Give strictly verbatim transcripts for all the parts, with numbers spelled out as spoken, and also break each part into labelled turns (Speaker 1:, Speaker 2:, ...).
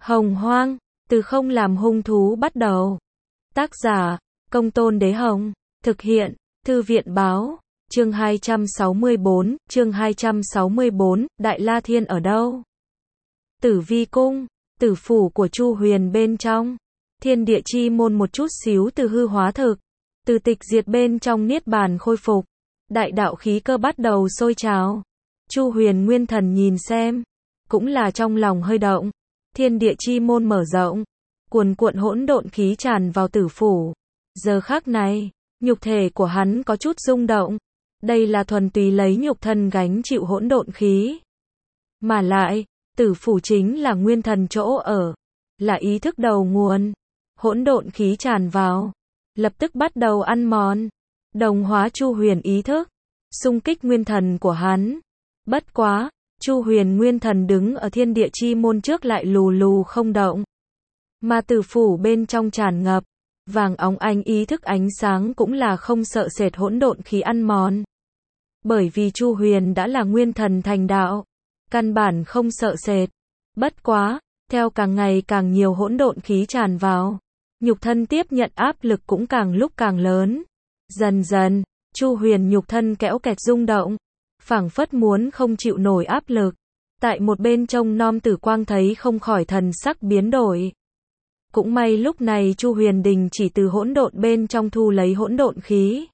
Speaker 1: Hồng Hoang, từ không làm hung thú bắt đầu. Tác giả, Công Tôn Đế Hồng. Thực hiện, Thư viện báo. Chương hai trăm sáu mươi bốn, chương hai trăm sáu mươi bốn, Đại La Thiên ở đâu? Tử Vi Cung, tử phủ của Chu Huyền bên trong. Thiên địa chi môn một chút xíu từ hư hóa thực, từ tịch diệt bên trong niết bàn khôi phục. Đại đạo khí cơ bắt đầu sôi trào. Chu Huyền Nguyên Thần nhìn xem, cũng là trong lòng hơi động. Thiên địa chi môn mở rộng, cuồn cuộn hỗn độn khí tràn vào tử phủ. Giờ khắc này, nhục thể của hắn có chút rung động. Đây là thuần túy lấy nhục thân gánh chịu hỗn độn khí. Mà lại, tử phủ chính là nguyên thần chỗ ở, là ý thức đầu nguồn. Hỗn độn khí tràn vào, lập tức bắt đầu ăn mòn, đồng hóa Chu Huyền ý thức, xung kích nguyên thần của hắn. Bất quá, Chu Huyền Nguyên Thần đứng ở thiên địa chi môn trước lại lù lù không động. Mà tử phủ bên trong tràn ngập, vàng óng ánh ý thức ánh sáng cũng là không sợ sệt hỗn độn khí ăn mòn. Bởi vì Chu Huyền đã là nguyên thần thành đạo, căn bản không sợ sệt. Bất quá, theo càng ngày càng nhiều hỗn độn khí tràn vào, nhục thân tiếp nhận áp lực cũng càng lúc càng lớn. Dần dần, Chu Huyền nhục thân kẽo kẹt rung động, phảng phất muốn không chịu nổi áp lực. Tại một bên trông nom Tử Quang thấy không khỏi thần sắc biến đổi. Cũng may lúc này Chu Huyền đình chỉ từ hỗn độn bên trong thu lấy hỗn độn khí.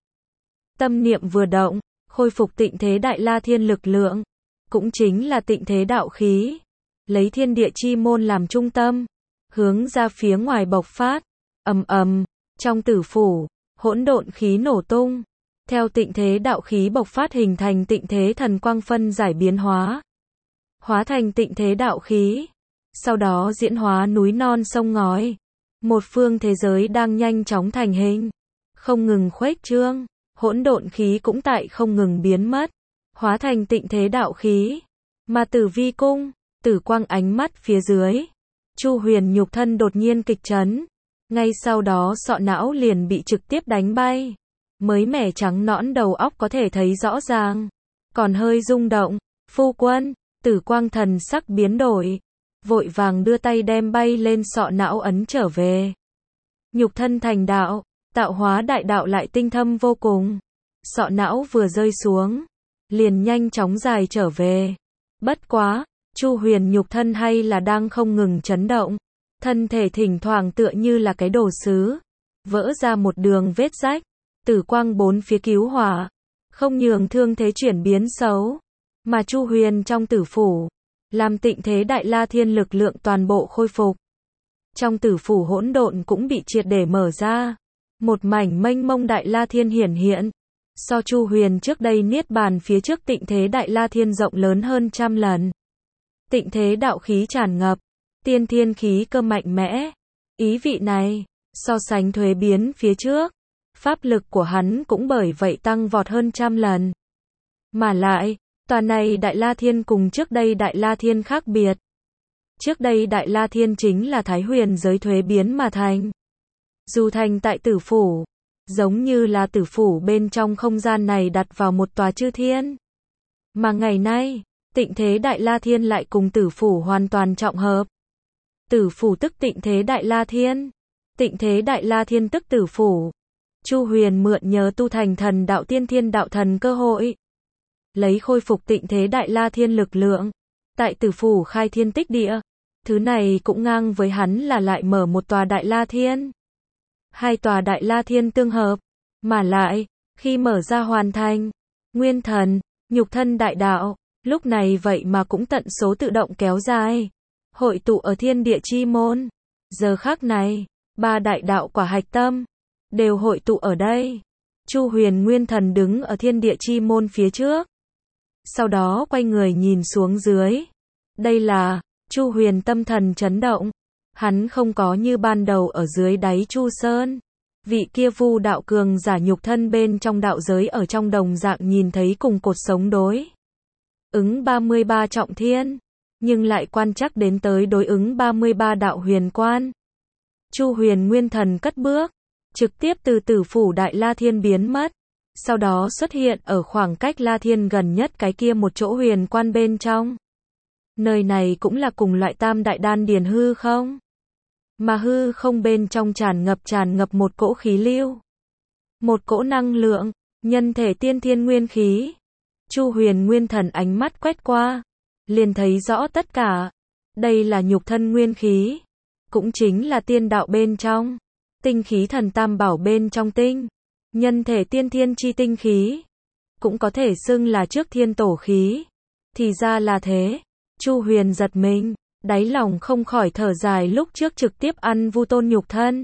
Speaker 1: Tâm niệm vừa động, khôi phục tịnh thế Đại La Thiên lực lượng, cũng chính là tịnh thế đạo khí, lấy thiên địa chi môn làm trung tâm, hướng ra phía ngoài bộc phát. Ầm ầm, trong tử phủ, hỗn độn khí nổ tung, theo tịnh thế đạo khí bộc phát hình thành tịnh thế thần quang phân giải biến hóa, hóa thành tịnh thế đạo khí, sau đó diễn hóa núi non sông ngói. Một phương thế giới đang nhanh chóng thành hình, không ngừng khuếch trương, hỗn độn khí cũng tại không ngừng biến mất, hóa thành tịnh thế đạo khí. Mà Tử Vi Cung, tử quang ánh mắt phía dưới, Chu Huyền nhục thân đột nhiên kịch chấn, ngay sau đó sọ não liền bị trực tiếp đánh bay. Mới mẻ trắng nõn đầu óc có thể thấy rõ ràng, còn hơi rung động. Phu quân, tử quang thần sắc biến đổi, vội vàng đưa tay đem bay lên sọ não ấn trở về. Nhục thân thành đạo, tạo hóa đại đạo lại tinh thâm vô cùng. Sọ não vừa rơi xuống, liền nhanh chóng dài trở về. Bất quá, Chu Huyền nhục thân hay là đang không ngừng chấn động. Thân thể thỉnh thoảng tựa như là cái đồ sứ, vỡ ra một đường vết rách. Tử quang bốn phía cứu hỏa, không nhường thương thế chuyển biến xấu. Mà Chu Huyền trong tử phủ, làm tịnh thế Đại La Thiên lực lượng toàn bộ khôi phục. Trong tử phủ hỗn độn cũng bị triệt để mở ra. Một mảnh mênh mông Đại La Thiên hiển hiện. So Chu Huyền trước đây niết bàn phía trước tịnh thế Đại La Thiên rộng lớn hơn trăm lần. Tịnh thế đạo khí tràn ngập, tiên thiên khí cơ mạnh mẽ. Ý vị này, so sánh thuế biến phía trước, pháp lực của hắn cũng bởi vậy tăng vọt hơn trăm lần. Mà lại, tòa này Đại La Thiên cùng trước đây Đại La Thiên khác biệt. Trước đây Đại La Thiên chính là Thái Huyền giới thuế biến mà thành. Dù thành tại tử phủ, giống như là tử phủ bên trong không gian này đặt vào một tòa chư thiên. Mà ngày nay, tịnh thế Đại La Thiên lại cùng tử phủ hoàn toàn trọng hợp. Tử phủ tức tịnh thế Đại La Thiên, tịnh thế Đại La Thiên tức tử phủ. Chu Huyền mượn nhờ tu thành thần đạo tiên thiên đạo thần cơ hội, lấy khôi phục tịnh thế Đại La Thiên lực lượng, tại tử phủ khai thiên tích địa. Thứ này cũng ngang với hắn là lại mở một tòa Đại La Thiên. Hai tòa Đại La Thiên tương hợp, mà lại, khi mở ra hoàn thành, nguyên thần, nhục thân đại đạo, lúc này vậy mà cũng tận số tự động kéo dài, hội tụ ở thiên địa chi môn. Giờ khắc này, ba đại đạo quả hạch tâm đều hội tụ ở đây. Chu Huyền Nguyên Thần đứng ở thiên địa chi môn phía trước, sau đó quay người nhìn xuống dưới. Đây là, Chu Huyền tâm thần chấn động. Hắn không có như ban đầu ở dưới đáy Chu Sơn, vị kia vu đạo cường giả nhục thân bên trong đạo giới ở trong đồng dạng nhìn thấy cùng cột sống đối ứng ba mươi ba trọng thiên, nhưng lại quan chắc đến tới đối ứng ba mươi ba đạo huyền quan. Chu Huyền Nguyên Thần cất bước, trực tiếp từ tử phủ Đại La Thiên biến mất, sau đó xuất hiện ở khoảng cách La Thiên gần nhất cái kia một chỗ huyền quan bên trong. Nơi này cũng là cùng loại tam đại đan điền hư không? Mà hư không bên trong tràn ngập tràn ngập một cỗ khí lưu. Một cỗ năng lượng, nhân thể tiên thiên nguyên khí. Chu Huyền nguyên thần ánh mắt quét qua, liền thấy rõ tất cả. Đây là nhục thân nguyên khí, cũng chính là tiên đạo bên trong, tinh khí thần tam bảo bên trong tinh, nhân thể tiên thiên chi tinh khí, cũng có thể xưng là trước thiên tổ khí. Thì ra là thế, Chu Huyền giật mình, đáy lòng không khỏi thở dài lúc trước trực tiếp ăn Vu Tôn nhục thân,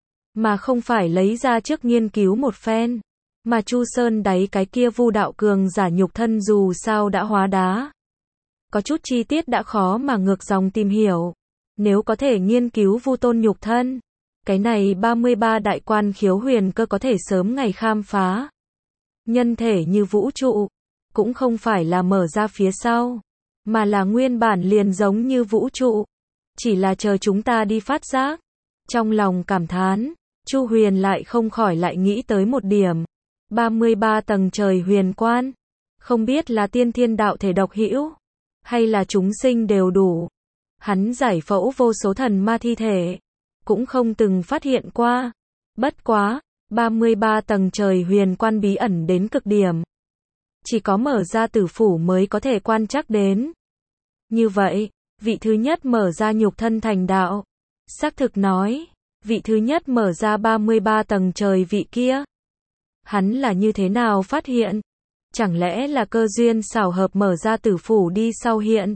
Speaker 1: mà không phải lấy ra trước nghiên cứu một phen, mà Chu Sơn đáy cái kia Vu đạo cường giả nhục thân dù sao đã hóa đá. Có chút chi tiết đã khó mà ngược dòng tìm hiểu. Nếu có thể nghiên cứu Vu Tôn nhục thân, cái này ba mươi ba đại quan khiếu huyền cơ có thể sớm ngày khám phá. Nhân thể như vũ trụ, cũng không phải là mở ra phía sau, mà là nguyên bản liền giống như vũ trụ, chỉ là chờ chúng ta đi phát giác. Trong lòng cảm thán, Chu Huyền lại không khỏi lại nghĩ tới một điểm. ba mươi ba tầng trời huyền quan, không biết là tiên thiên đạo thể độc hữu, hay là chúng sinh đều đủ. Hắn giải phẫu vô số thần ma thi thể, cũng không từng phát hiện qua. Bất quá, ba mươi ba tầng trời huyền quan bí ẩn đến cực điểm. Chỉ có mở ra tử phủ mới có thể quan trắc đến. Như vậy, vị thứ nhất mở ra nhục thân thành đạo. Xác thực nói, vị thứ nhất mở ra ba mươi ba tầng trời vị kia. Hắn là như thế nào phát hiện? Chẳng lẽ là cơ duyên xảo hợp mở ra tử phủ đi sau hiện?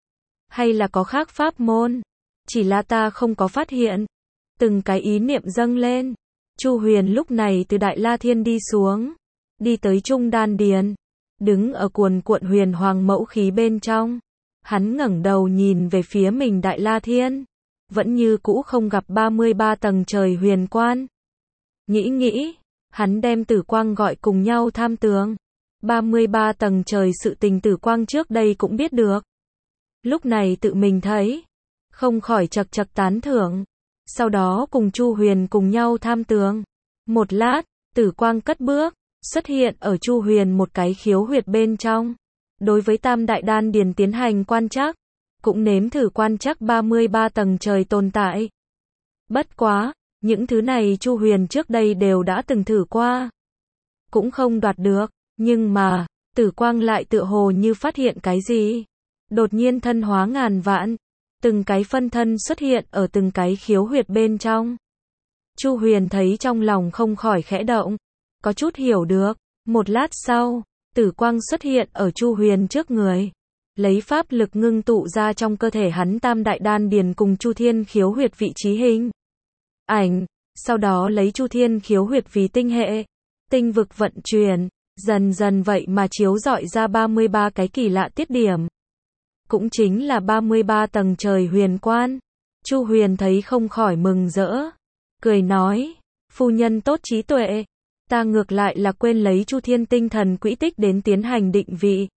Speaker 1: Hay là có khác pháp môn? Chỉ là ta không có phát hiện. Từng cái ý niệm dâng lên. Chu Huyền lúc này từ Đại La Thiên đi xuống, đi tới Trung Đan Điền, đứng ở cuồn cuộn huyền hoàng mẫu khí bên trong. Hắn ngẩng đầu nhìn về phía mình Đại La Thiên, vẫn như cũ không gặp ba mươi ba tầng trời huyền quan. Nghĩ nghĩ, hắn đem Tử Quang gọi cùng nhau tham tướng. ba mươi ba tầng trời sự tình Tử Quang trước đây cũng biết được. Lúc này tự mình thấy, không khỏi chật chật tán thưởng. Sau đó cùng Chu Huyền cùng nhau tham tướng. Một lát, Tử Quang cất bước, xuất hiện ở Chu Huyền một cái khiếu huyệt bên trong. Đối với tam đại đan điền tiến hành quan trắc, cũng nếm thử quan trắc ba mươi ba tầng trời tồn tại. Bất quá, những thứ này Chu Huyền trước đây đều đã từng thử qua, cũng không đoạt được. Nhưng mà, Tử Quang lại tựa hồ như phát hiện cái gì. Đột nhiên thân hóa ngàn vạn, từng cái phân thân xuất hiện ở từng cái khiếu huyệt bên trong. Chu Huyền thấy trong lòng không khỏi khẽ động, có chút hiểu được. Một lát sau, Tử Quang xuất hiện ở Chu Huyền trước người, lấy pháp lực ngưng tụ ra trong cơ thể hắn tam đại đan điền cùng Chu Thiên khiếu huyệt vị trí hình ảnh, sau đó lấy Chu Thiên khiếu huyệt vì tinh hệ, tinh vực vận chuyển, dần dần vậy mà chiếu rọi ra ba mươi ba cái kỳ lạ tiết điểm. Cũng chính là ba mươi ba tầng trời huyền quan. Chu Huyền thấy không khỏi mừng rỡ, cười nói, phu nhân tốt trí tuệ, ta ngược lại là quên lấy Chu Thiên tinh thần quỹ tích đến tiến hành định vị.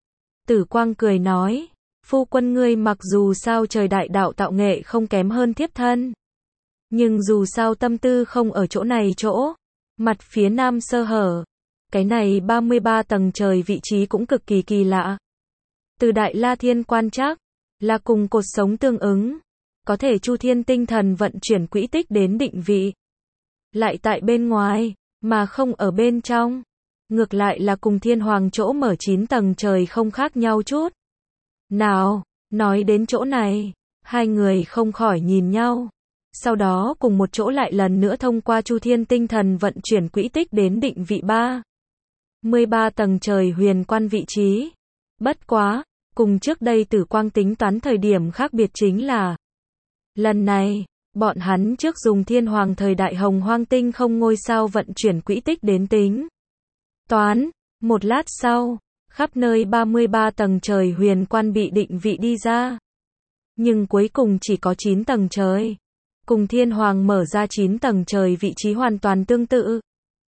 Speaker 1: Tử Quang cười nói, phu quân ngươi mặc dù sao trời đại đạo tạo nghệ không kém hơn thiếp thân, nhưng dù sao tâm tư không ở chỗ này chỗ, mặt phía nam sơ hở. Cái này ba mươi ba tầng trời vị trí cũng cực kỳ kỳ lạ. Từ Đại La Thiên quan trắc, là cùng cột sống tương ứng, có thể Chu Thiên tinh thần vận chuyển quỹ tích đến định vị. Lại tại bên ngoài, mà không ở bên trong. Ngược lại là cùng Thiên Hoàng chỗ mở chín tầng trời không khác nhau chút. Nào, nói đến chỗ này, hai người không khỏi nhìn nhau. Sau đó cùng một chỗ lại lần nữa thông qua Chu Thiên tinh thần vận chuyển quỹ tích đến định vị ba mươi ba tầng trời huyền quan vị trí. Bất quá, cùng trước đây Tử Quang tính toán thời điểm khác biệt chính là, lần này, bọn hắn trước dùng Thiên Hoàng thời đại hồng hoang tinh không ngôi sao vận chuyển quỹ tích đến tính toán. Một lát sau, khắp nơi ba mươi ba tầng trời huyền quan bị định vị đi ra. Nhưng cuối cùng chỉ có chín tầng trời, cùng Thiên Hoàng mở ra chín tầng trời vị trí hoàn toàn tương tự.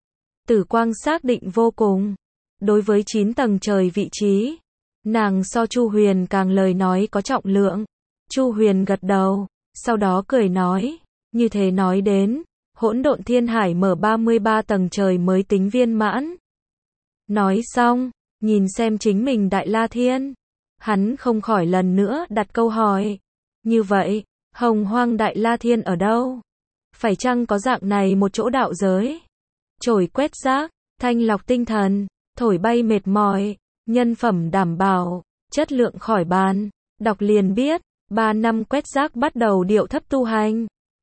Speaker 1: Tử Quang xác định vô cùng. Đối với chín tầng trời vị trí, nàng so Chu Huyền càng lời nói có trọng lượng. Chu Huyền gật đầu, sau đó cười nói, như thế nói đến, hỗn độn thiên hải mở ba mươi ba tầng trời mới tính viên mãn. Nói xong, nhìn xem chính mình Đại La Thiên, Hắn không khỏi lần nữa đặt câu hỏi. Như vậy, Hồng Hoang Đại La Thiên ở đâu? Phải chăng có dạng này một chỗ đạo giới? Chổi quét rác, thanh lọc tinh thần, thổi bay mệt mỏi, nhân phẩm đảm bảo, chất lượng khỏi bàn. Đọc liền biết, ba năm quét rác bắt đầu điệu thấp tu hành.